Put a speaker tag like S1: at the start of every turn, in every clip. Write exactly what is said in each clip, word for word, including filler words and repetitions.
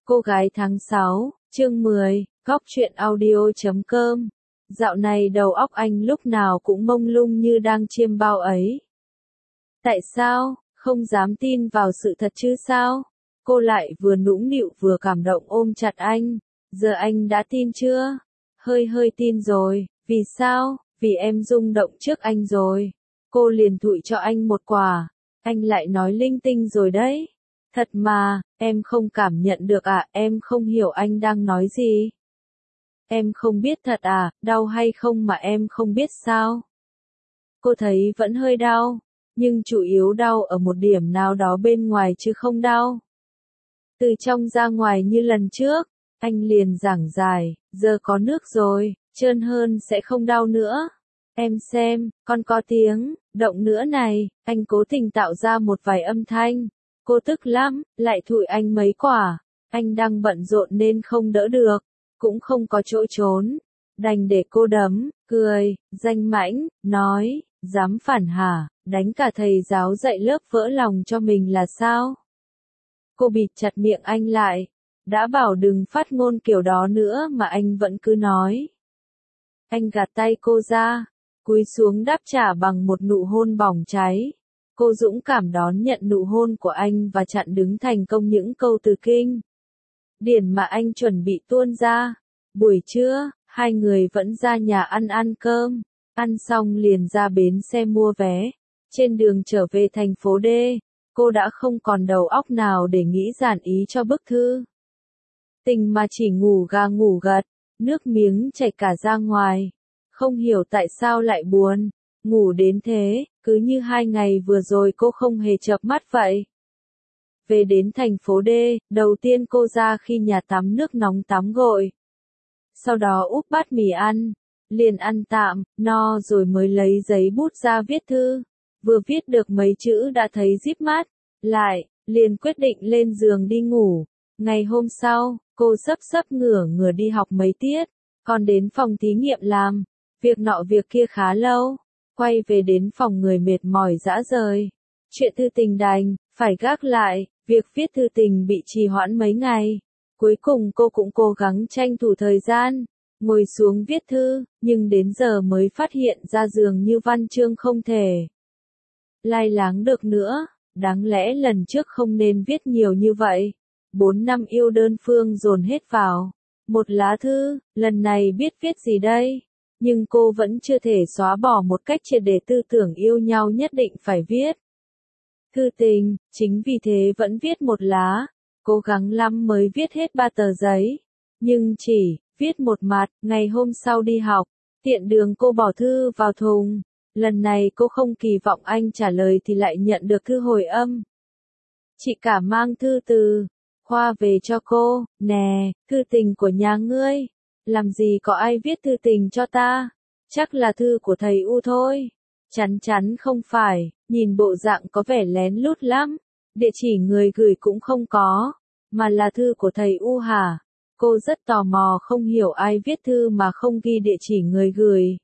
S1: Cô gái tháng sáu, chương mười, góc truyện audio chấm com. Dạo này đầu óc anh lúc nào cũng mông lung như đang chiêm bao ấy. Tại sao, không dám tin vào sự thật chứ sao? Cô lại vừa nũng nịu vừa cảm động ôm chặt anh. Giờ anh đã tin chưa? Hơi hơi tin rồi, vì sao? Vì em rung động trước anh rồi. Cô liền thụi cho anh một quả. Anh lại nói linh tinh rồi đấy. Thật mà, em không cảm nhận được à, em không hiểu anh đang nói gì. Em không biết thật à, đau hay không mà em không biết sao? Cô thấy vẫn hơi đau, nhưng chủ yếu đau ở một điểm nào đó bên ngoài chứ không đau. Từ trong ra ngoài như lần trước, anh liền giảng giải, giờ có nước rồi, trơn hơn sẽ không đau nữa. Em xem, con có tiếng, động nữa này, anh cố tình tạo ra một vài âm thanh. Cô tức lắm, lại thụi anh mấy quả. Anh đang bận rộn nên không đỡ được, cũng không có chỗ trốn. Đành để cô đấm, cười, danh mãnh, nói, dám phản hả, đánh cả thầy giáo dạy lớp vỡ lòng cho mình là sao? Cô bịt chặt miệng anh lại. Đã bảo đừng phát ngôn kiểu đó nữa mà anh vẫn cứ nói. Anh gạt tay cô ra, cúi xuống đáp trả bằng một nụ hôn bỏng cháy. Cô dũng cảm đón nhận nụ hôn của anh và chặn đứng thành công những câu từ kinh điển mà anh chuẩn bị tuôn ra. Buổi trưa, hai người vẫn ra nhà ăn ăn cơm, ăn xong liền ra bến xe mua vé. Trên đường trở về thành phố D, cô đã không còn đầu óc nào để nghĩ dàn ý cho bức thư tình mà chỉ ngủ gà ngủ gật, nước miếng chảy cả ra ngoài. Không hiểu tại sao lại buồn, ngủ đến thế, cứ như hai ngày vừa rồi cô không hề chợp mắt vậy. Về đến thành phố D, đầu tiên cô ra khi nhà tắm nước nóng tắm gội. Sau đó úp bát mì ăn, liền ăn tạm, no rồi mới lấy giấy bút ra viết thư. Vừa viết được mấy chữ đã thấy díp mắt, lại, liền quyết định lên giường đi ngủ. Ngày hôm sau, cô sấp sấp ngửa ngửa đi học mấy tiết, còn đến phòng thí nghiệm làm, việc nọ việc kia khá lâu. Quay về đến phòng người mệt mỏi rã rời. Chuyện thư tình đành, phải gác lại, việc viết thư tình bị trì hoãn mấy ngày. Cuối cùng cô cũng cố gắng tranh thủ thời gian, ngồi xuống viết thư, nhưng đến giờ mới phát hiện ra dường như văn chương không thể lai láng được nữa. Đáng lẽ lần trước không nên viết nhiều như vậy. Bốn năm yêu đơn phương dồn hết vào một lá thư, lần này biết viết gì đây? Nhưng cô vẫn chưa thể xóa bỏ một cách triệt để tư tưởng yêu nhau nhất định phải viết thư tình, chính vì thế vẫn viết một lá, cố gắng lắm mới viết hết ba tờ giấy, nhưng chỉ viết một mặt. Ngày hôm sau đi học, tiện đường cô bỏ thư vào thùng, lần này cô không kỳ vọng anh trả lời thì lại nhận được thư hồi âm. Chị cả mang thư từ Khoa về cho cô, nè, thư tình của nhà ngươi. Làm gì có ai viết thư tình cho ta? Chắc là thư của thầy U thôi. Chắn chắn không phải, nhìn bộ dạng có vẻ lén lút lắm. Địa chỉ người gửi cũng không có, mà là thư của thầy U hả? Cô rất tò mò không hiểu ai viết thư mà không ghi địa chỉ người gửi.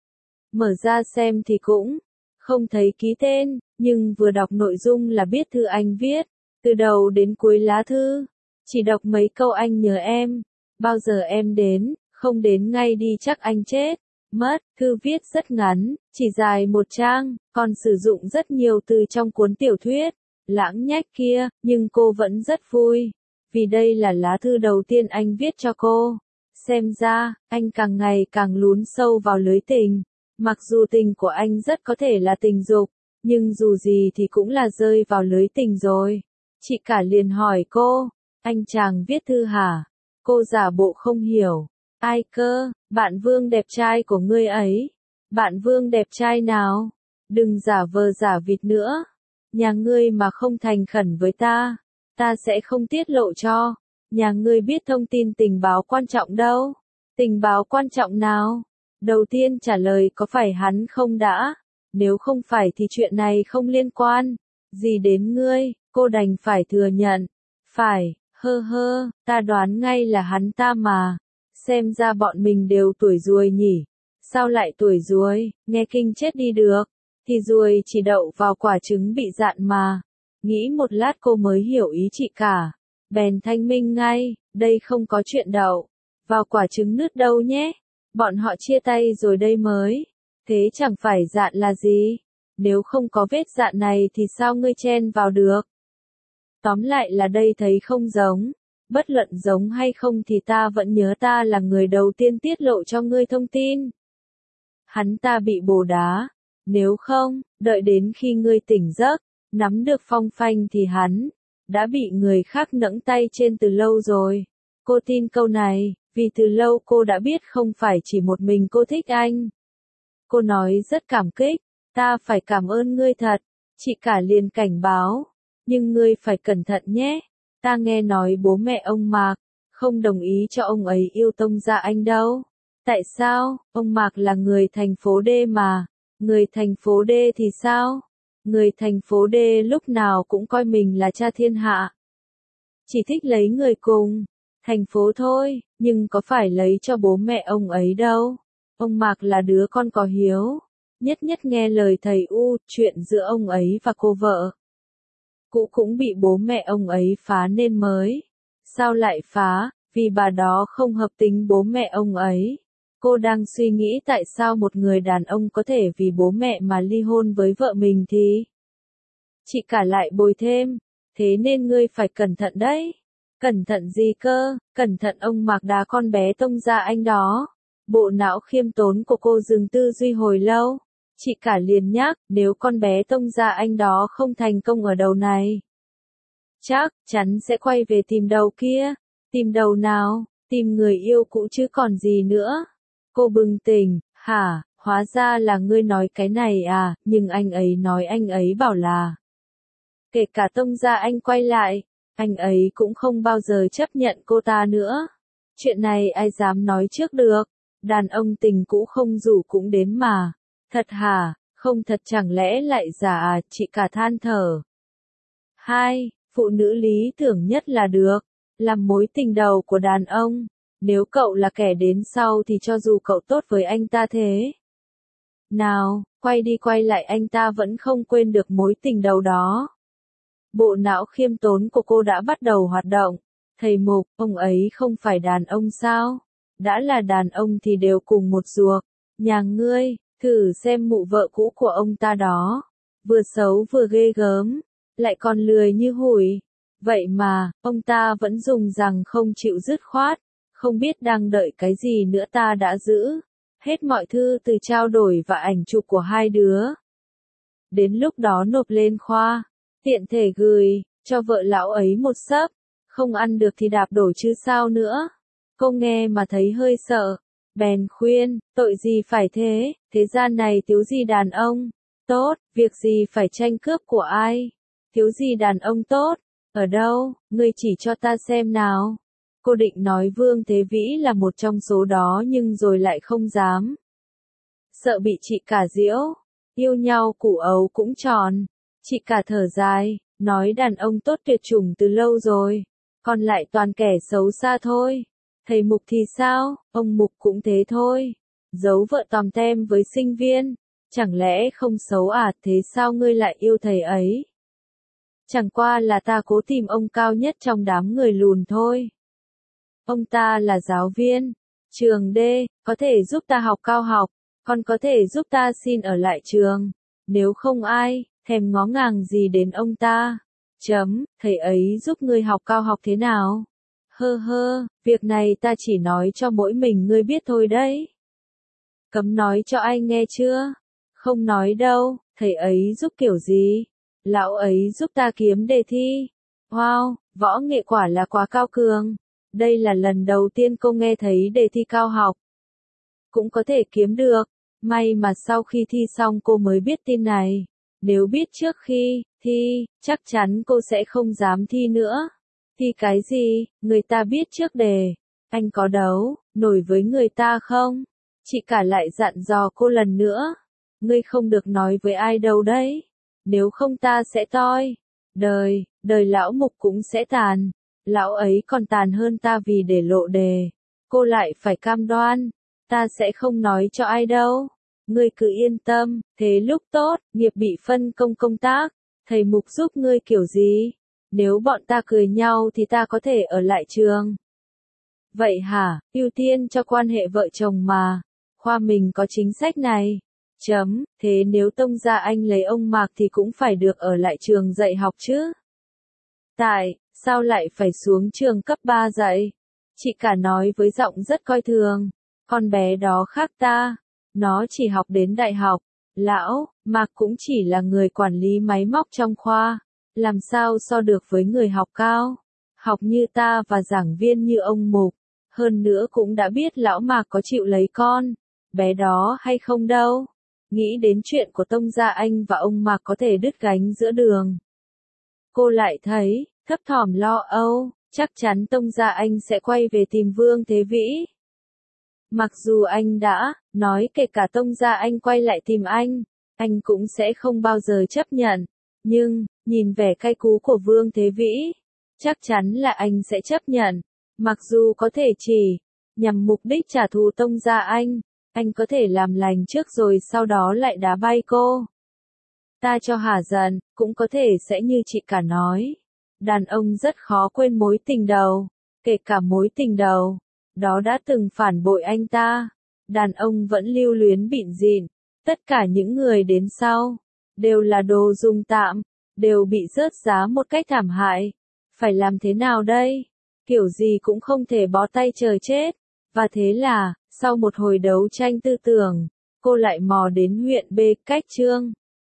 S1: Mở ra xem thì cũng không thấy ký tên, nhưng vừa đọc nội dung là biết thư anh viết. Từ đầu đến cuối lá thư, chỉ đọc mấy câu anh nhớ em. Bao giờ em đến, không đến ngay đi chắc anh chết mất. Thư viết rất ngắn, chỉ dài một trang, còn sử dụng rất nhiều từ trong cuốn tiểu thuyết lãng nhách kia, nhưng cô vẫn rất vui, vì đây là lá thư đầu tiên anh viết cho cô. Xem ra, anh càng ngày càng lún sâu vào lưới tình. Mặc dù tình của anh rất có thể là tình dục, nhưng dù gì thì cũng là rơi vào lưới tình rồi. Chị cả liền hỏi cô, anh chàng viết thư hả? Cô giả bộ không hiểu. Ai cơ, bạn Vương đẹp trai của ngươi ấy. Bạn Vương đẹp trai nào? Đừng giả vờ giả vịt nữa. Nhà ngươi mà không thành khẩn với ta, ta sẽ không tiết lộ cho. Nhà ngươi biết thông tin tình báo quan trọng đâu. Tình báo quan trọng nào? Đầu tiên trả lời có phải hắn không đã? Nếu không phải thì chuyện này không liên quan gì đến ngươi, cô đành phải thừa nhận. Phải, hơ hơ, ta đoán ngay là hắn ta mà. Xem ra bọn mình đều tuổi ruồi nhỉ. Sao lại tuổi ruồi, nghe kinh chết đi được. Thì ruồi chỉ đậu vào quả trứng bị dạn mà. Nghĩ một lát cô mới hiểu ý chị cả. bèn thanh minh ngay, đây không có chuyện đậu, vào quả trứng nứt đâu nhé, bọn họ chia tay rồi đây mới, thế chẳng phải dạn là gì, nếu không có vết dạn này thì sao ngươi chen vào được. Tóm lại là đây thấy không giống, bất luận giống hay không thì ta vẫn nhớ ta là người đầu tiên tiết lộ cho ngươi thông tin. Hắn ta bị bồ đá, nếu không, đợi đến khi ngươi tỉnh giấc, nắm được phong phanh thì hắn đã bị người khác nẫng tay trên từ lâu rồi. Cô tin câu này, vì từ lâu cô đã biết không phải chỉ một mình cô thích anh. Cô nói rất cảm kích, ta phải cảm ơn ngươi thật, chị cả liền cảnh báo, nhưng ngươi phải cẩn thận nhé, ta nghe nói bố mẹ ông Mạc không đồng ý cho ông ấy yêu tông gia anh đâu. Tại sao? Ông Mạc là người thành phố D mà, người thành phố D thì sao? Người thành phố D lúc nào cũng coi mình là cha thiên hạ. Chỉ thích lấy người cùng thành phố thôi, nhưng có phải lấy cho bố mẹ ông ấy đâu. Ông Mạc là đứa con có hiếu, nhất nhất nghe lời thầy U, chuyện giữa ông ấy và cô vợ cũ cũng bị bố mẹ ông ấy phá nên mới. Sao lại phá? Vì bà đó không hợp tính bố mẹ ông ấy. Cô đang suy nghĩ tại sao một người đàn ông có thể vì bố mẹ mà ly hôn với vợ mình thì chị cả lại bồi thêm, thế nên ngươi phải cẩn thận đấy. Cẩn thận gì cơ? Cẩn thận ông Mạc đá con bé tông gia anh đó. Bộ não khiêm tốn của cô dừng tư duy hồi lâu. Chị cả liền nhắc, nếu con bé tông gia anh đó không thành công ở đầu này, chắc chắn sẽ quay về tìm đầu kia. Tìm đầu nào? Tìm người yêu cũ chứ còn gì nữa. Cô bừng tỉnh, hả, hóa ra là ngươi nói cái này à, nhưng anh ấy nói anh ấy bảo là kể cả tông gia anh quay lại, anh ấy cũng không bao giờ chấp nhận cô ta nữa. Chuyện này ai dám nói trước được, đàn ông tình cũ không rủ cũng đến mà. Thật hả, không thật chẳng lẽ lại giả à, chị cả than thở. Hai, phụ nữ lý tưởng nhất là được, làm mối tình đầu của đàn ông. Nếu cậu là kẻ đến sau thì cho dù cậu tốt với anh ta thế nào, quay đi quay lại anh ta vẫn không quên được mối tình đầu đó. Bộ não khiêm tốn của cô đã bắt đầu hoạt động. Thầy Mục, ông ấy không phải đàn ông sao? Đã là đàn ông thì đều cùng một ruột. Nhà ngươi, thử xem mụ vợ cũ của ông ta đó. Vừa xấu vừa ghê gớm, lại còn lười như hủi. Vậy mà, ông ta vẫn dùng rằng không chịu dứt khoát. Không biết đang đợi cái gì nữa ta đã giữ hết mọi thư từ trao đổi và ảnh chụp của hai đứa. Đến lúc đó nộp lên khoa, tiện thể gửi cho vợ lão ấy một xấp, không ăn được thì đạp đổ chứ sao nữa. Cô nghe mà thấy hơi sợ, bèn khuyên, tội gì phải thế, thế gian này thiếu gì đàn ông tốt, việc gì phải tranh cướp của ai, thiếu gì đàn ông tốt, ở đâu, ngươi chỉ cho ta xem nào. Cô định nói Vương Thế Vĩ là một trong số đó nhưng rồi lại không dám. Sợ bị chị cả giễu, yêu nhau củ ấu cũng tròn. Chị cả thở dài, nói đàn ông tốt tuyệt chủng từ lâu rồi, còn lại toàn kẻ xấu xa thôi. Thầy Mục thì sao, ông Mục cũng thế thôi. Giấu vợ tòm tem với sinh viên, chẳng lẽ không xấu à, thế sao ngươi lại yêu thầy ấy? Chẳng qua là ta cố tìm ông cao nhất trong đám người lùn thôi. Ông ta là giáo viên, trường D, có thể giúp ta học cao học, còn có thể giúp ta xin ở lại trường. Nếu không ai thèm ngó ngàng gì đến ông ta. Chấm, thầy ấy giúp ngươi học cao học thế nào? Hơ hơ, việc này ta chỉ nói cho mỗi mình ngươi biết thôi đấy. Cấm nói cho ai nghe chưa? Không nói đâu, thầy ấy giúp kiểu gì? Lão ấy giúp ta kiếm đề thi. Wow, võ nghệ quả là quá cao cường. Đây là lần đầu tiên cô nghe thấy đề thi cao học cũng có thể kiếm được. May mà sau khi thi xong cô mới biết tin này. Nếu biết trước khi thi, chắc chắn cô sẽ không dám thi nữa. Thi cái gì, người ta biết trước đề. Anh có đấu nổi với người ta không? Chị cả lại dặn dò cô lần nữa. Ngươi không được nói với ai đâu đấy. Nếu không ta sẽ toi. Đời, đời lão Mục cũng sẽ tàn. Lão ấy còn tàn hơn ta vì để lộ đề. Cô lại phải cam đoan. Ta sẽ không nói cho ai đâu. Ngươi cứ yên tâm, thế lúc tốt, nghiệp bị phân công công tác, thầy Mục giúp ngươi kiểu gì? Nếu bọn ta cười nhau thì ta có thể ở lại trường. Vậy hả, ưu tiên cho quan hệ vợ chồng mà. Khoa mình có chính sách này. Chấm, thế nếu Tông Gia Anh lấy ông Mạc thì cũng phải được ở lại trường dạy học chứ. Tại, sao lại phải xuống trường cấp ba dạy? Chị cả nói với giọng rất coi thường. Con bé đó khác ta. Nó chỉ học đến đại học. Lão, Mạc cũng chỉ là người quản lý máy móc trong khoa. Làm sao so được với người học cao? Học như ta và giảng viên như ông Mục. Hơn nữa cũng đã biết lão Mạc có chịu lấy con bé đó hay không đâu. Nghĩ đến chuyện của Tông Gia Anh và ông Mạc có thể đứt gánh giữa đường. Cô lại thấy, thấp thỏm lo âu, chắc chắn Tông Gia Anh sẽ quay về tìm Vương Thế Vĩ. Mặc dù anh đã nói kể cả Tông Gia Anh quay lại tìm anh, anh cũng sẽ không bao giờ chấp nhận. Nhưng, nhìn vẻ cay cú của Vương Thế Vĩ, chắc chắn là anh sẽ chấp nhận. Mặc dù có thể chỉ nhằm mục đích trả thù Tông Gia Anh, anh có thể làm lành trước rồi sau đó lại đá bay cô. Ta cho hả giận, cũng có thể sẽ như chị cả nói. Đàn ông rất khó quên mối tình đầu, kể cả mối tình đầu đó đã từng phản bội anh ta. Đàn ông vẫn lưu luyến bịn rịn, tất cả những người đến sau đều là đồ dùng tạm, đều bị rớt giá một cách thảm hại. Phải làm thế nào đây? Kiểu gì cũng không thể bó tay chờ chết. Và thế là, sau một hồi đấu tranh tư tưởng, cô lại mò đến huyện B cách Trương.